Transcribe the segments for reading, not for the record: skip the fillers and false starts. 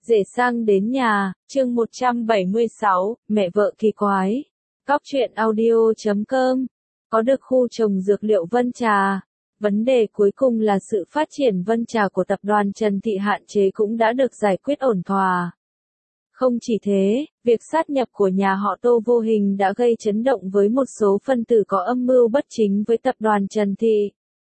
Rể sang đến nhà, chương 176, mẹ vợ kỳ quái. Góc truyện audio.com. Có được khu trồng dược liệu Vân Trà. Vấn đề cuối cùng là sự phát triển Vân Trà của tập đoàn Trần Thị hạn chế cũng đã được giải quyết ổn thỏa. Không chỉ thế, việc sát nhập của nhà họ Tô vô hình đã gây chấn động với một số phân tử có âm mưu bất chính với tập đoàn Trần Thị.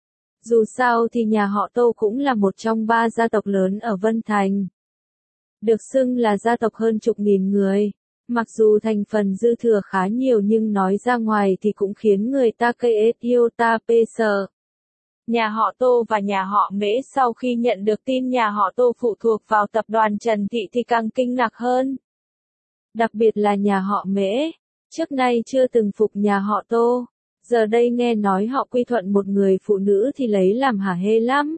Dù sao thì nhà họ Tô cũng là một trong 3 gia tộc lớn ở Vân Thành. Được xưng là gia tộc hơn chục nghìn người. Mặc dù thành phần dư thừa khá nhiều nhưng nói ra ngoài thì cũng khiến người ta cây yêu ta pê sợ. Nhà họ Tô và nhà họ Mễ sau khi nhận được tin nhà họ Tô phụ thuộc vào tập đoàn Trần Thị thì càng kinh ngạc hơn. Đặc biệt là nhà họ Mễ, trước nay chưa từng phục nhà họ Tô. Giờ đây nghe nói họ quy thuận một người phụ nữ thì lấy làm hả hê lắm.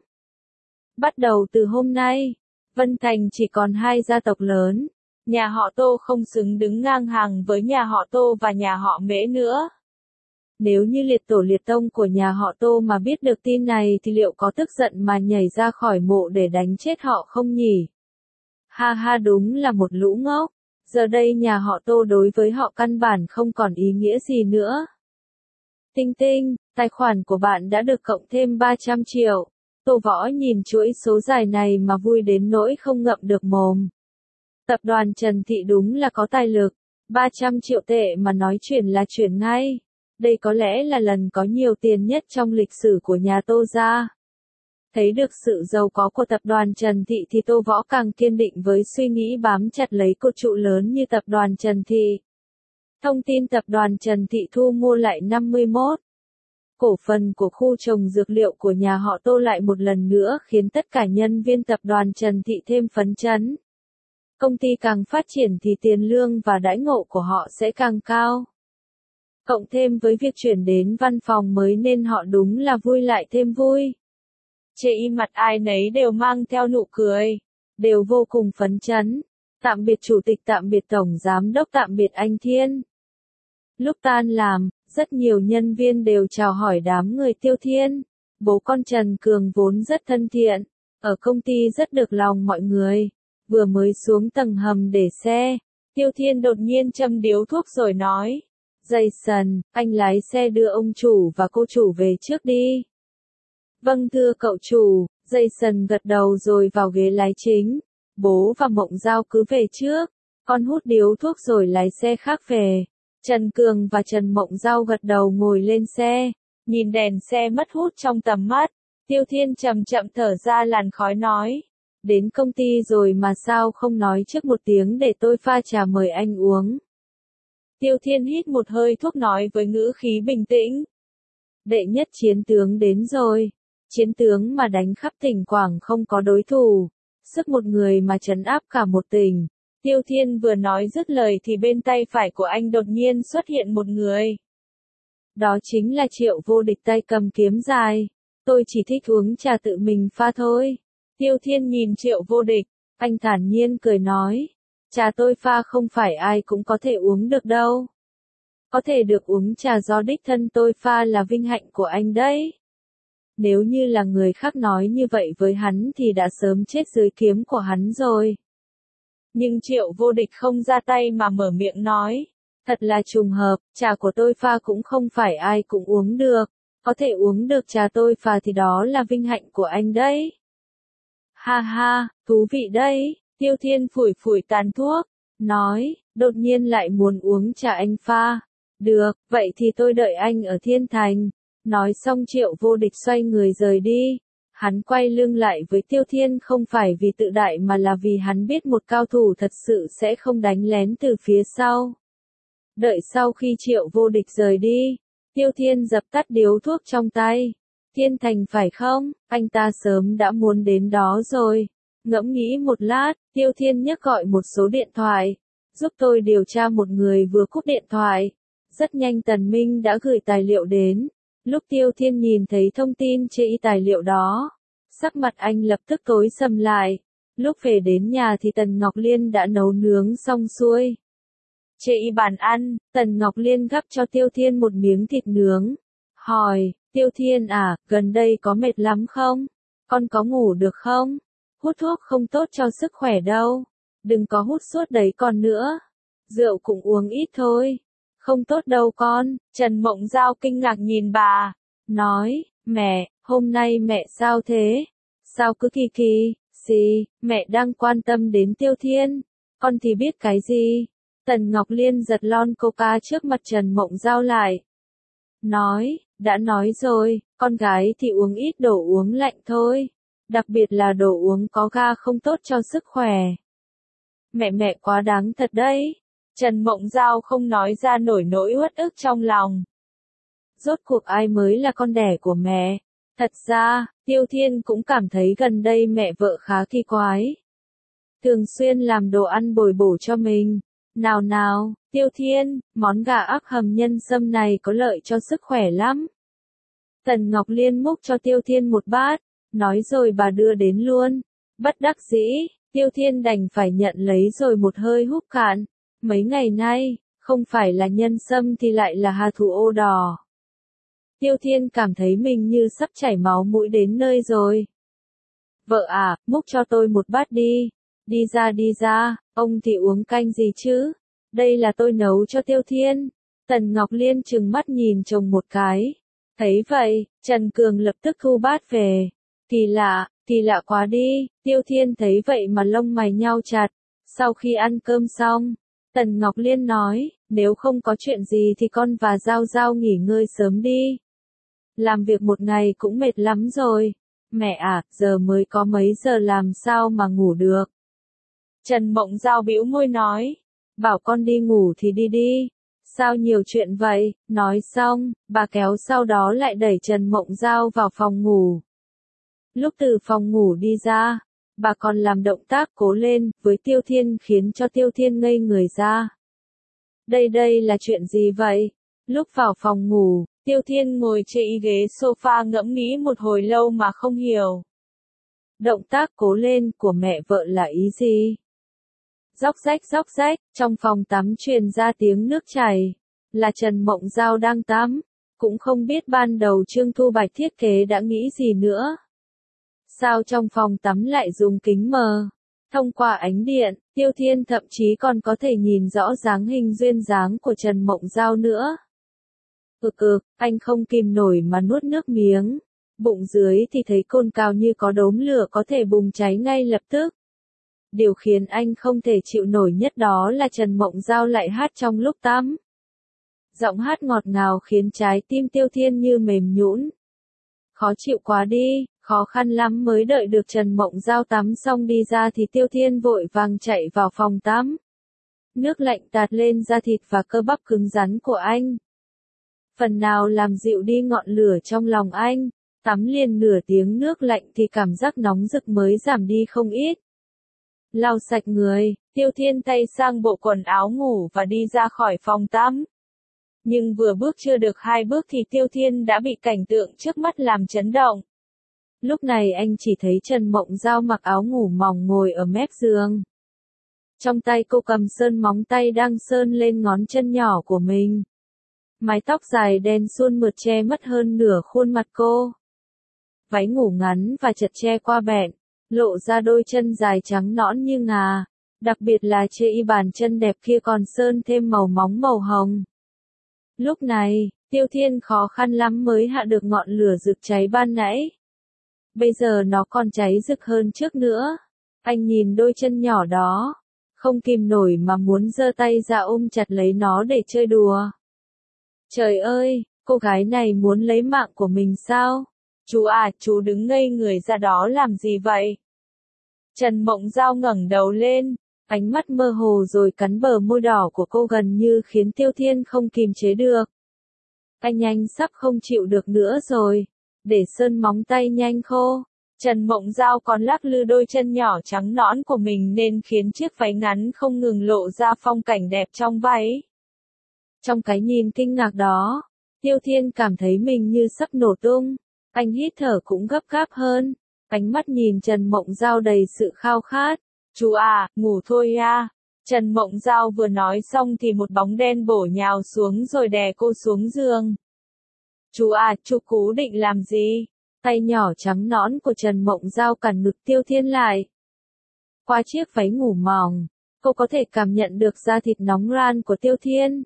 Bắt đầu từ hôm nay, Vân Thành chỉ còn 2 gia tộc lớn. Nhà họ Tô không xứng đứng ngang hàng với nhà họ Tô và nhà họ Mễ nữa. Nếu như liệt tổ liệt tông của nhà họ Tô mà biết được tin này thì liệu có tức giận mà nhảy ra khỏi mộ để đánh chết họ không nhỉ? Ha ha, đúng là một lũ ngốc. Giờ đây nhà họ Tô đối với họ căn bản không còn ý nghĩa gì nữa. Tinh tinh, tài khoản của bạn đã được cộng thêm 300 triệu. Tô Võ nhìn chuỗi số dài này mà vui đến nỗi không ngậm được mồm. Tập đoàn Trần Thị đúng là có tài lực. 300 triệu tệ mà nói chuyển là chuyển ngay. Đây có lẽ là lần có nhiều tiền nhất trong lịch sử của nhà Tô gia. Thấy được sự giàu có của tập đoàn Trần Thị thì Tô Võ càng kiên định với suy nghĩ bám chặt lấy cột trụ lớn như tập đoàn Trần Thị. Thông tin tập đoàn Trần Thị thu mua lại 51 cổ phần của khu trồng dược liệu của nhà họ Tô lại một lần nữa khiến tất cả nhân viên tập đoàn Trần Thị thêm phấn chấn. Công ty càng phát triển thì tiền lương và đãi ngộ của họ sẽ càng cao. Cộng thêm với việc chuyển đến văn phòng mới nên họ đúng là vui lại thêm vui. Trên mặt ai nấy đều mang theo nụ cười, đều vô cùng phấn chấn. Tạm biệt chủ tịch, tạm biệt tổng giám đốc, tạm biệt anh Thiên. Lúc tan làm, rất nhiều nhân viên đều chào hỏi đám người Tiêu Thiên. Bố con Trần Cường vốn rất thân thiện, ở công ty rất được lòng mọi người. Vừa mới xuống tầng hầm để xe, Tiêu Thiên đột nhiên châm điếu thuốc rồi nói: Jason, anh lái xe đưa ông chủ và cô chủ về trước đi. Vâng thưa cậu chủ. Jason gật đầu rồi vào ghế lái chính. Bố và Mộng Giao cứ về trước, con hút điếu thuốc rồi lái xe khác về. Trần Cường và Trần Mộng Giao gật đầu ngồi lên xe, nhìn đèn xe mất hút trong tầm mắt. Tiêu Thiên chậm chậm thở ra làn khói nói: Đến công ty rồi mà sao không nói trước một tiếng để tôi pha trà mời anh uống. Tiêu Thiên hít một hơi thuốc nói với ngữ khí bình tĩnh: Đệ nhất chiến tướng đến rồi. Chiến tướng mà đánh khắp tỉnh Quảng không có đối thủ. Sức một người mà trấn áp cả một tỉnh. Tiêu Thiên vừa nói dứt lời thì bên tay phải của anh đột nhiên xuất hiện một người. Đó chính là Triệu Vô Địch tay cầm kiếm dài. Tôi chỉ thích uống trà tự mình pha thôi. Tiêu Thiên nhìn Triệu Vô Địch, anh thản nhiên cười nói: Trà tôi pha không phải ai cũng có thể uống được đâu. Có thể được uống trà do đích thân tôi pha là vinh hạnh của anh đấy. Nếu như là người khác nói như vậy với hắn thì đã sớm chết dưới kiếm của hắn rồi. Nhưng Triệu Vô Địch không ra tay mà mở miệng nói: Thật là trùng hợp, trà của tôi pha cũng không phải ai cũng uống được. Có thể uống được trà tôi pha thì đó là vinh hạnh của anh đấy. Ha ha, thú vị đấy. Tiêu Thiên phủi phủi tàn thuốc, nói: Đột nhiên lại muốn uống trà anh pha. Được, vậy thì tôi đợi anh ở Thiên Thành. Nói xong Triệu Vô Địch xoay người rời đi. Hắn quay lưng lại với Tiêu Thiên không phải vì tự đại mà là vì hắn biết một cao thủ thật sự sẽ không đánh lén từ phía sau. Đợi sau khi Triệu Vô Địch rời đi, Tiêu Thiên dập tắt điếu thuốc trong tay. Thiên Thành phải không? Anh ta sớm đã muốn đến đó rồi. Ngẫm nghĩ một lát, Tiêu Thiên nhấc gọi một số điện thoại. Giúp tôi điều tra một người vừa cúp điện thoại. Rất nhanh Tần Minh đã gửi tài liệu đến. Lúc Tiêu Thiên nhìn thấy thông tin trên tài liệu đó, sắc mặt anh lập tức tối sầm lại. Lúc về đến nhà thì Tần Ngọc Liên đã nấu nướng xong xuôi. Trên bàn ăn, Tần Ngọc Liên gắp cho Tiêu Thiên một miếng thịt nướng. Hỏi: Tiêu Thiên à, gần đây có mệt lắm không? Con có ngủ được không? Hút thuốc không tốt cho sức khỏe đâu. Đừng có hút suốt đấy con nữa. Rượu cũng uống ít thôi. Không tốt đâu con. Trần Mộng Giao kinh ngạc nhìn bà. Nói, mẹ, hôm nay mẹ sao thế? Sao cứ kỳ kỳ, gì, mẹ đang quan tâm đến Tiêu Thiên. Con thì biết cái gì? Tần Ngọc Liên giật lon coca trước mặt Trần Mộng Giao lại. Nói, đã nói rồi, con gái thì uống ít đồ uống lạnh thôi. Đặc biệt là đồ uống có ga không tốt cho sức khỏe. Mẹ quá đáng thật đấy. Trần Mộng Giao không nói ra nổi nỗi uất ức trong lòng. Rốt cuộc ai mới là con đẻ của mẹ? Thật ra, Tiêu Thiên cũng cảm thấy gần đây mẹ vợ khá kỳ quái. Thường xuyên làm đồ ăn bồi bổ cho mình. Nào, Tiêu Thiên, món gà ác hầm nhân sâm này có lợi cho sức khỏe lắm. Tần Ngọc Liên múc cho Tiêu Thiên một bát, nói rồi bà đưa đến luôn. Bất đắc dĩ, Tiêu Thiên đành phải nhận lấy rồi một hơi húp cạn. Mấy ngày nay, không phải là nhân sâm thì lại là hà thủ ô đỏ. Tiêu Thiên cảm thấy mình như sắp chảy máu mũi đến nơi rồi. Vợ à, múc cho tôi một bát đi. Đi ra, ông thì uống canh gì chứ? Đây là tôi nấu cho Tiêu Thiên. Tần Ngọc Liên trừng mắt nhìn chồng một cái. Thấy vậy, Trần Cường lập tức thu bát về. Kỳ lạ quá đi. Tiêu Thiên thấy vậy mà lông mày nhao chặt. Sau khi ăn cơm xong, Tần Ngọc Liên nói, nếu không có chuyện gì thì con và Giao Giao nghỉ ngơi sớm đi. Làm việc một ngày cũng mệt lắm rồi. Mẹ à, giờ mới có mấy giờ làm sao mà ngủ được. Trần Mộng Giao bĩu môi nói, bảo con đi ngủ thì đi đi. Sao nhiều chuyện vậy? Nói xong, bà kéo sau đó lại đẩy Trần Mộng Giao vào phòng ngủ. Lúc từ phòng ngủ đi ra, bà còn làm động tác cố lên với Tiêu Thiên khiến cho Tiêu Thiên ngây người ra. Đây là chuyện gì vậy? Lúc vào phòng ngủ, Tiêu Thiên ngồi trên ghế sofa ngẫm nghĩ một hồi lâu mà không hiểu. Động tác cố lên của mẹ vợ là ý gì? Róc rách, trong phòng tắm truyền ra tiếng nước chảy. Là Trần Mộng Giao đang tắm. Cũng không biết ban đầu Trương Thu Bạch thiết kế đã nghĩ gì nữa. Sao trong phòng tắm lại dùng kính mờ? Thông qua ánh điện, Tiêu Thiên thậm chí còn có thể nhìn rõ dáng hình duyên dáng của Trần Mộng Giao nữa. Anh không kìm nổi mà nuốt nước miếng. Bụng dưới thì thấy cồn cào như có đốm lửa có thể bùng cháy ngay lập tức. Điều khiến anh không thể chịu nổi nhất đó là Trần Mộng Giao lại hát trong lúc tắm. Giọng hát ngọt ngào khiến trái tim Tiêu Thiên như mềm nhũn. Khó chịu quá đi, khó khăn lắm mới đợi được Trần Mộng Giao tắm xong đi ra thì Tiêu Thiên vội vàng chạy vào phòng tắm. Nước lạnh tạt lên da thịt và cơ bắp cứng rắn của anh. Phần nào làm dịu đi ngọn lửa trong lòng anh. Tắm liền nửa tiếng nước lạnh thì cảm giác nóng rực mới giảm đi không ít. Lau sạch người, Tiêu Thiên thay sang bộ quần áo ngủ và đi ra khỏi phòng tắm. Nhưng vừa bước chưa được 2 bước thì Tiêu Thiên đã bị cảnh tượng trước mắt làm chấn động. Lúc này anh chỉ thấy Trần Mộng Giao mặc áo ngủ mỏng ngồi ở mép giường. Trong tay cô cầm sơn móng tay đang sơn lên ngón chân nhỏ của mình. Mái tóc dài đen suôn mượt che mất hơn nửa khuôn mặt cô. Váy ngủ ngắn và chật che qua bẹn, lộ ra đôi chân dài trắng nõn như ngà, đặc biệt là trên y bàn chân đẹp kia còn sơn thêm màu móng màu hồng. Lúc này, Tiêu Thiên khó khăn lắm mới hạ được ngọn lửa rực cháy ban nãy. Bây giờ nó còn cháy rực hơn trước nữa. Anh nhìn đôi chân nhỏ đó, không kìm nổi mà muốn giơ tay ra ôm chặt lấy nó để chơi đùa. Trời ơi, cô gái này muốn lấy mạng của mình sao? Chú à, chú đứng ngây người ra đó làm gì vậy? Trần Mộng Giao ngẩng đầu lên, ánh mắt mơ hồ rồi cắn bờ môi đỏ của cô gần như khiến Tiêu Thiên không kìm chế được. Anh sắp không chịu được nữa rồi, để sơn móng tay nhanh khô. Trần Mộng Giao còn lắc lư đôi chân nhỏ trắng nõn của mình nên khiến chiếc váy ngắn không ngừng lộ ra phong cảnh đẹp trong váy. Trong cái nhìn kinh ngạc đó, Tiêu Thiên cảm thấy mình như sắp nổ tung. Anh hít thở cũng gấp gáp hơn, ánh mắt nhìn Trần Mộng Giao đầy sự khao khát. Chú à, ngủ thôi à. Trần Mộng Giao vừa nói xong thì một bóng đen bổ nhào xuống rồi đè cô xuống giường. Chú à, chú Cú định làm gì? Tay nhỏ trắng nõn của Trần Mộng Giao cản ngực Tiêu Thiên lại. Qua chiếc váy ngủ mỏng, Cô có thể cảm nhận được da thịt nóng ran của Tiêu Thiên.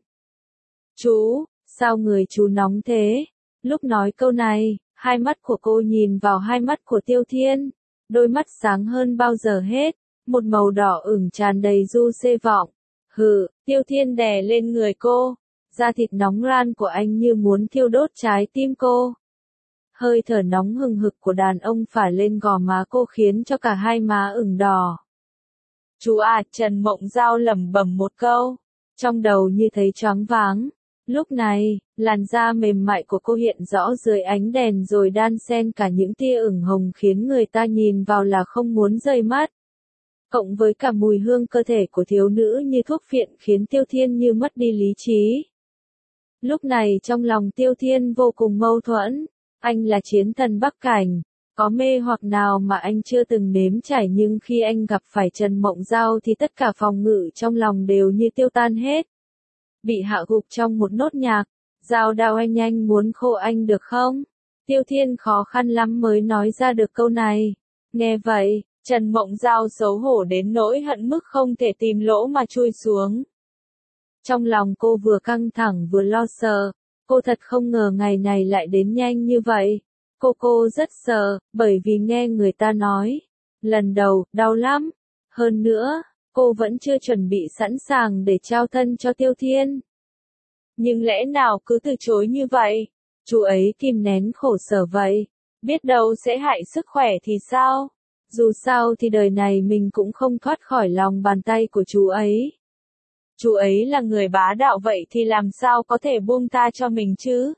Chú, sao người chú nóng thế? Lúc nói câu này, hai mắt của cô nhìn vào hai mắt của Tiêu Thiên. Đôi mắt sáng hơn bao giờ hết, một màu đỏ ửng tràn đầy du xê vọng. Hừ, Tiêu Thiên đè lên người cô. Da thịt nóng ran của anh như muốn thiêu đốt trái tim cô. Hơi thở nóng hừng hực của đàn ông phả lên gò má cô khiến cho cả hai má ửng đỏ. Chú à, Trần Mộng Giao lẩm bẩm một câu, trong đầu như thấy choáng váng. Lúc này, làn da mềm mại của cô hiện rõ dưới ánh đèn rồi đan xen cả những tia ửng hồng khiến người ta nhìn vào là không muốn rời mắt. Cộng với cả mùi hương cơ thể của thiếu nữ như thuốc phiện khiến Tiêu Thiên như mất đi lý trí. Lúc này trong lòng Tiêu Thiên vô cùng mâu thuẫn. Anh là chiến thần Bắc Cảnh, có mê hoặc nào mà anh chưa từng nếm trải, nhưng khi anh gặp phải Trần Mộng Giao thì tất cả phòng ngự trong lòng đều như tiêu tan hết. Bị hạ gục trong một nốt nhạc, Giao Đao anh muốn khô anh được không? Tiêu Thiên khó khăn lắm mới nói ra được câu này. Nghe vậy, Trần Mộng Giao xấu hổ đến nỗi hận mức không thể tìm lỗ mà chui xuống. Trong lòng cô vừa căng thẳng vừa lo sợ. Cô thật không ngờ ngày này lại đến nhanh như vậy. Cô rất sợ, bởi vì nghe người ta nói. Lần đầu, đau lắm. Hơn nữa, cô vẫn chưa chuẩn bị sẵn sàng để trao thân cho Tiêu Thiên. Nhưng lẽ nào cứ từ chối như vậy? Chú ấy kìm nén khổ sở vậy. Biết đâu sẽ hại sức khỏe thì sao? Dù sao thì đời này mình cũng không thoát khỏi lòng bàn tay của chú ấy. Chú ấy là người bá đạo vậy thì làm sao có thể buông tha cho mình chứ?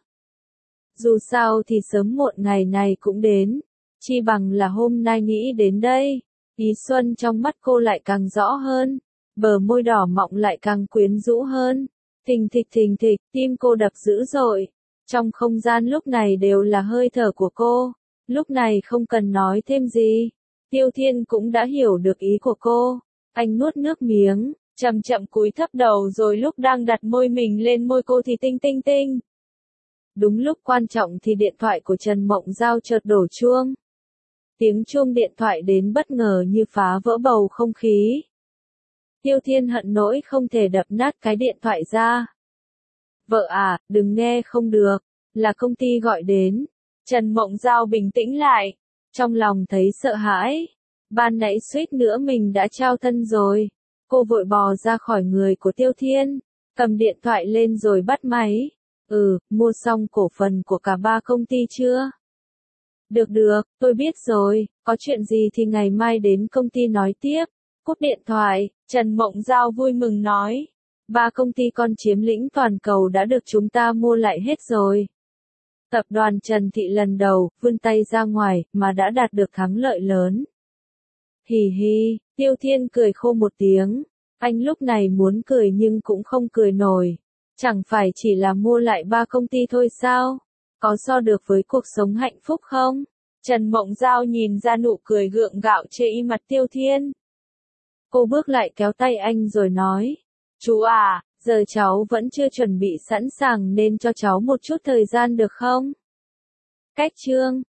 Dù sao thì sớm muộn ngày này cũng đến. Chi bằng là hôm nay nghĩ đến đây. Ý xuân trong mắt cô lại càng rõ hơn. Bờ môi đỏ mọng lại càng quyến rũ hơn. Thình thịch, tim cô đập dữ dội. Trong không gian lúc này đều là hơi thở của cô. Lúc này không cần nói thêm gì. Tiêu Thiên cũng đã hiểu được ý của cô. Anh nuốt nước miếng. Chậm chậm cúi thấp đầu rồi lúc đang đặt môi mình lên môi cô thì tinh. Đúng lúc quan trọng thì điện thoại của Trần Mộng Giao chợt đổ chuông. Tiếng chuông điện thoại đến bất ngờ như phá vỡ bầu không khí. Tiêu Thiên hận nỗi không thể đập nát cái điện thoại ra. Vợ à, đừng nghe không được, là công ty gọi đến. Trần Mộng Giao bình tĩnh lại, trong lòng thấy sợ hãi. Ban nãy suýt nữa mình đã trao thân rồi. Cô vội bò ra khỏi người của Tiêu Thiên, cầm điện thoại lên rồi bắt máy. Mua xong cổ phần của cả 3 công ty chưa? Được, tôi biết rồi, có chuyện gì thì ngày mai đến công ty nói tiếp. Cúp điện thoại, Trần Mộng Giao vui mừng nói. 3 công ty con chiếm lĩnh toàn cầu đã được chúng ta mua lại hết rồi. Tập đoàn Trần Thị lần đầu, vươn tay ra ngoài, mà đã đạt được thắng lợi lớn. Hì, Tiêu Thiên cười khô một tiếng. Anh lúc này muốn cười nhưng cũng không cười nổi. Chẳng phải chỉ là mua lại 3 công ty thôi sao? Có so được với cuộc sống hạnh phúc không? Trần Mộng Giao nhìn ra nụ cười gượng gạo trên mặt Tiêu Thiên. Cô bước lại kéo tay anh rồi nói. Chú à, giờ cháu vẫn chưa chuẩn bị sẵn sàng nên cho cháu một chút thời gian được không? Cách chương